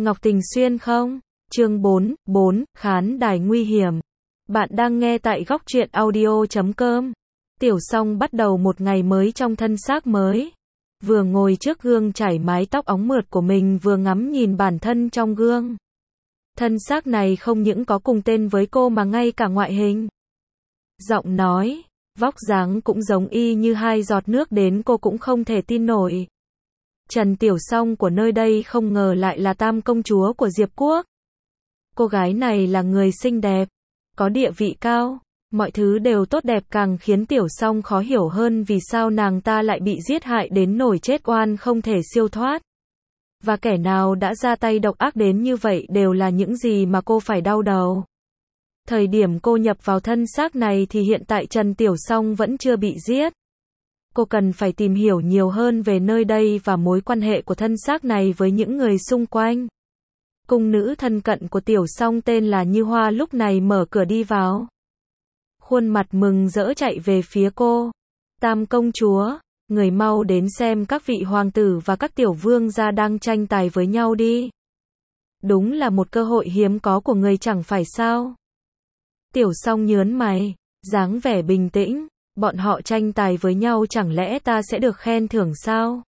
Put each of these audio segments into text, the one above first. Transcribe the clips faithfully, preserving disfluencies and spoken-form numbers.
Ngọc Tình Xuyên không? Chương bốn, bốn, khán đài nguy hiểm. Bạn đang nghe tại góc truyện audio chấm com. Tiểu Song bắt đầu một ngày mới trong thân xác mới. Vừa ngồi trước gương chải mái tóc óng mượt của mình vừa ngắm nhìn bản thân trong gương. Thân xác này không những có cùng tên với cô mà ngay cả ngoại hình, giọng nói, vóc dáng cũng giống y như hai giọt nước đến cô cũng không thể tin nổi. Trần Tiểu Song của nơi đây không ngờ lại là tam công chúa của Diệp Quốc. Cô gái này là người xinh đẹp, có địa vị cao, mọi thứ đều tốt đẹp càng khiến Tiểu Song khó hiểu hơn vì sao nàng ta lại bị giết hại đến nổi chết oan không thể siêu thoát. Và kẻ nào đã ra tay độc ác đến như vậy đều là những gì mà cô phải đau đầu. Thời điểm cô nhập vào thân xác này thì hiện tại Trần Tiểu Song vẫn chưa bị giết. Cô cần phải tìm hiểu nhiều hơn về nơi đây và mối quan hệ của thân xác này với những người xung quanh. Cung nữ thân cận của Tiểu Song tên là Như Hoa lúc này mở cửa đi vào. Khuôn mặt mừng rỡ chạy về phía cô. Tam công chúa, người mau đến xem các vị hoàng tử và các tiểu vương gia đang tranh tài với nhau đi. Đúng là một cơ hội hiếm có của người chẳng phải sao? Tiểu Song nhớn mày, dáng vẻ bình tĩnh. Bọn họ tranh tài với nhau chẳng lẽ ta sẽ được khen thưởng sao?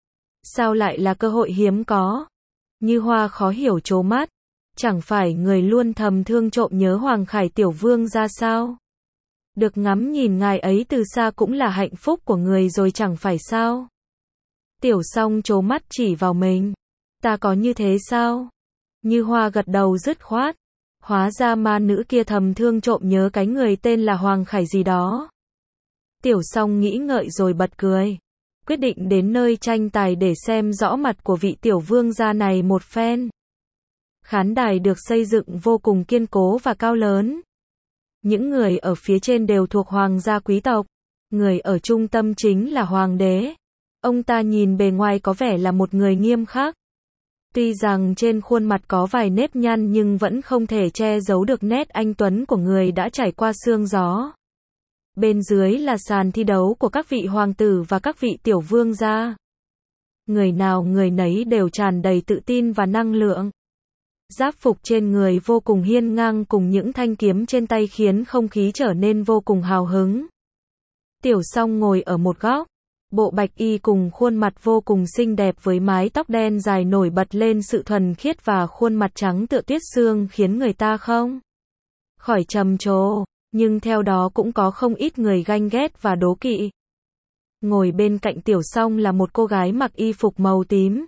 Sao lại là cơ hội hiếm có? Như Hoa khó hiểu trố mắt. Chẳng phải người luôn thầm thương trộm nhớ Hoàng Khải tiểu vương ra sao? Được ngắm nhìn ngài ấy từ xa cũng là hạnh phúc của người rồi chẳng phải sao? Tiểu Song trố mắt chỉ vào mình. Ta có như thế sao? Như Hoa gật đầu dứt khoát. Hóa ra ma nữ kia thầm thương trộm nhớ cái người tên là Hoàng Khải gì đó. Tiểu Song nghĩ ngợi rồi bật cười. Quyết định đến nơi tranh tài để xem rõ mặt của vị tiểu vương gia này một phen. Khán đài được xây dựng vô cùng kiên cố và cao lớn. Những người ở phía trên đều thuộc hoàng gia quý tộc. Người ở trung tâm chính là hoàng đế. Ông ta nhìn bề ngoài có vẻ là một người nghiêm khắc. Tuy rằng trên khuôn mặt có vài nếp nhăn nhưng vẫn không thể che giấu được nét anh tuấn của người đã trải qua sương gió. Bên dưới là sàn thi đấu của các vị hoàng tử và các vị tiểu vương gia. Người nào người nấy đều tràn đầy tự tin và năng lượng. Giáp phục trên người vô cùng hiên ngang cùng những thanh kiếm trên tay khiến không khí trở nên vô cùng hào hứng. Tiểu Song ngồi ở một góc. Bộ bạch y cùng khuôn mặt vô cùng xinh đẹp với mái tóc đen dài nổi bật lên sự thuần khiết và khuôn mặt trắng tựa tuyết sương khiến người ta không khỏi trầm trồ. Nhưng theo đó cũng có không ít người ganh ghét và đố kỵ. Ngồi bên cạnh Tiểu Song là một cô gái mặc y phục màu tím.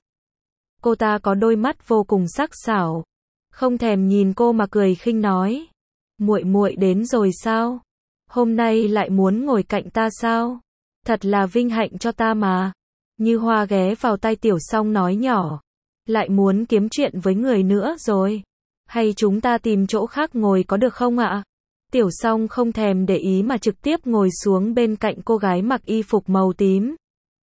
Cô ta có đôi mắt vô cùng sắc sảo. Không thèm nhìn cô mà cười khinh nói. Muội muội đến rồi sao? Hôm nay lại muốn ngồi cạnh ta sao? Thật là vinh hạnh cho ta mà. Như Hoa ghé vào tai Tiểu Song nói nhỏ. Lại muốn kiếm chuyện với người nữa rồi. Hay chúng ta tìm chỗ khác ngồi có được không ạ? Tiểu Song không thèm để ý mà trực tiếp ngồi xuống bên cạnh cô gái mặc y phục màu tím.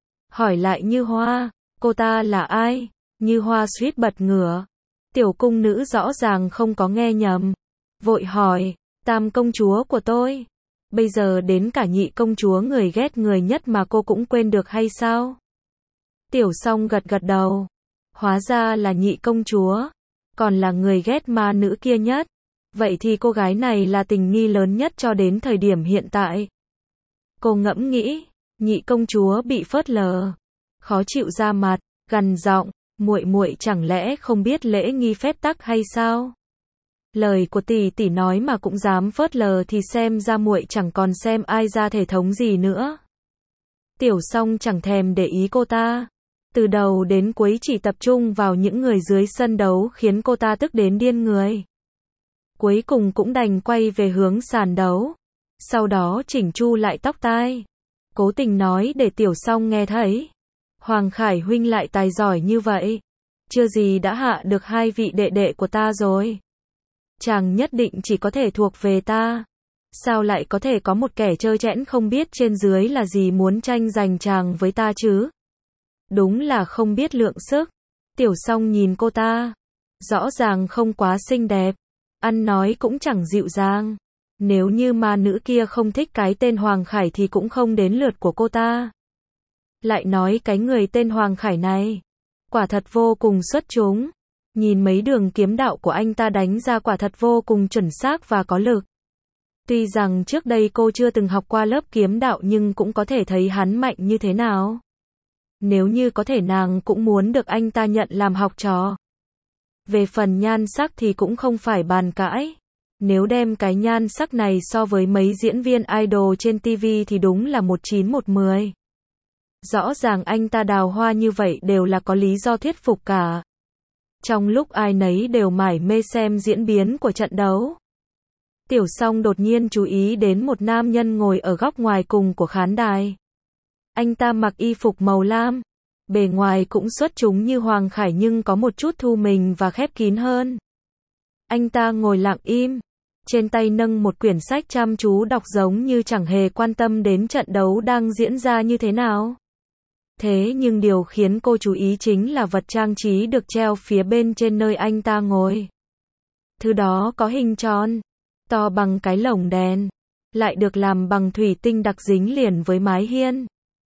Hỏi lại Như Hoa, cô ta là ai? Như Hoa suýt bật ngửa. Tiểu cung nữ rõ ràng không có nghe nhầm. Vội hỏi, tam công chúa của tôi. Bây giờ đến cả nhị công chúa người ghét người nhất mà cô cũng quên được hay sao? Tiểu Song gật gật đầu. Hóa ra là nhị công chúa. Còn là người ghét ma nữ kia nhất. Vậy thì cô gái này là tình nghi lớn nhất cho đến thời điểm hiện tại. Cô ngẫm nghĩ, nhị công chúa bị phớt lờ, khó chịu ra mặt, gằn giọng, muội muội chẳng lẽ không biết lễ nghi phép tắc hay sao? Lời của tỷ tỷ nói mà cũng dám phớt lờ thì xem ra muội chẳng còn xem ai ra thể thống gì nữa. Tiểu Song chẳng thèm để ý cô ta. Từ đầu đến cuối chỉ tập trung vào những người dưới sân đấu khiến cô ta tức đến điên người. Cuối cùng cũng đành quay về hướng sàn đấu. Sau đó chỉnh chu lại tóc tai. Cố tình nói để Tiểu Song nghe thấy. Hoàng Khải huynh lại tài giỏi như vậy. Chưa gì đã hạ được hai vị đệ đệ của ta rồi. Chàng nhất định chỉ có thể thuộc về ta. Sao lại có thể có một kẻ trơ trẽn không biết trên dưới là gì muốn tranh giành chàng với ta chứ? Đúng là không biết lượng sức. Tiểu Song nhìn cô ta. Rõ ràng không quá xinh đẹp. Ăn nói cũng chẳng dịu dàng. Nếu như ma nữ kia không thích cái tên Hoàng Khải thì cũng không đến lượt của cô ta. Lại nói cái người tên Hoàng Khải này. Quả thật vô cùng xuất chúng. Nhìn mấy đường kiếm đạo của anh ta đánh ra quả thật vô cùng chuẩn xác và có lực. Tuy rằng trước đây cô chưa từng học qua lớp kiếm đạo nhưng cũng có thể thấy hắn mạnh như thế nào. Nếu như có thể nàng cũng muốn được anh ta nhận làm học trò. Về phần nhan sắc thì cũng không phải bàn cãi. Nếu đem cái nhan sắc này so với mấy diễn viên idol trên ti vi thì đúng là một chín một mười. Rõ ràng anh ta đào hoa như vậy đều là có lý do thuyết phục cả. Trong lúc ai nấy đều mải mê xem diễn biến của trận đấu, Tiểu Song đột nhiên chú ý đến một nam nhân ngồi ở góc ngoài cùng của khán đài. Anh ta mặc y phục màu lam, bề ngoài cũng xuất chúng như Hoàng Khải nhưng có một chút thu mình và khép kín hơn. Anh ta ngồi lặng im, trên tay nâng một quyển sách chăm chú đọc giống như chẳng hề quan tâm đến trận đấu đang diễn ra như thế nào. Thế nhưng điều khiến cô chú ý chính là vật trang trí được treo phía bên trên nơi anh ta ngồi. Thứ đó có hình tròn, to bằng cái lồng đèn, lại được làm bằng thủy tinh đặc dính liền với mái hiên.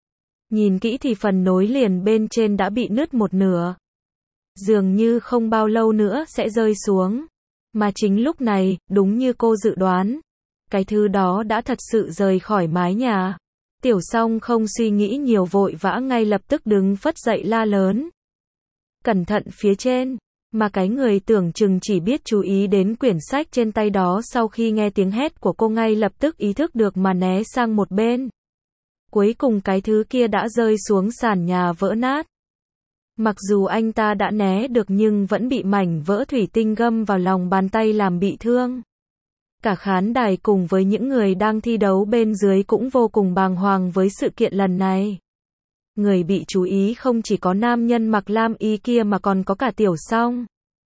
Nhìn kỹ thì phần nối liền bên trên đã bị nứt một nửa. Dường như không bao lâu nữa sẽ rơi xuống. Mà chính lúc này, đúng như cô dự đoán, cái thứ đó đã thật sự rời khỏi mái nhà. Tiểu Song không suy nghĩ nhiều vội vã ngay lập tức đứng phất dậy la lớn. Cẩn thận phía trên, mà cái người tưởng chừng chỉ biết chú ý đến quyển sách trên tay đó sau khi nghe tiếng hét của cô ngay lập tức ý thức được mà né sang một bên. Cuối cùng cái thứ kia đã rơi xuống sàn nhà vỡ nát. Mặc dù anh ta đã né được nhưng vẫn bị mảnh vỡ thủy tinh găm vào lòng bàn tay làm bị thương. Cả khán đài cùng với những người đang thi đấu bên dưới cũng vô cùng bàng hoàng với sự kiện lần này. Người bị chú ý không chỉ có nam nhân mặc lam y kia mà còn có cả Tiểu Song.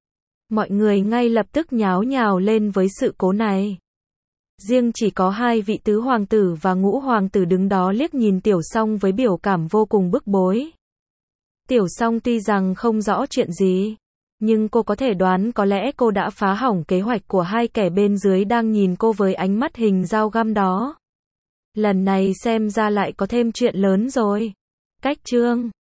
Mọi người ngay lập tức nháo nhào lên với sự cố này. Riêng chỉ có hai vị tứ hoàng tử và ngũ hoàng tử đứng đó liếc nhìn Tiểu Song với biểu cảm vô cùng bức bối. Tiểu Song tuy rằng không rõ chuyện gì, nhưng cô có thể đoán có lẽ cô đã phá hỏng kế hoạch của hai kẻ bên dưới đang nhìn cô với ánh mắt hình dao găm đó. Lần này xem ra lại có thêm chuyện lớn rồi. Cách chương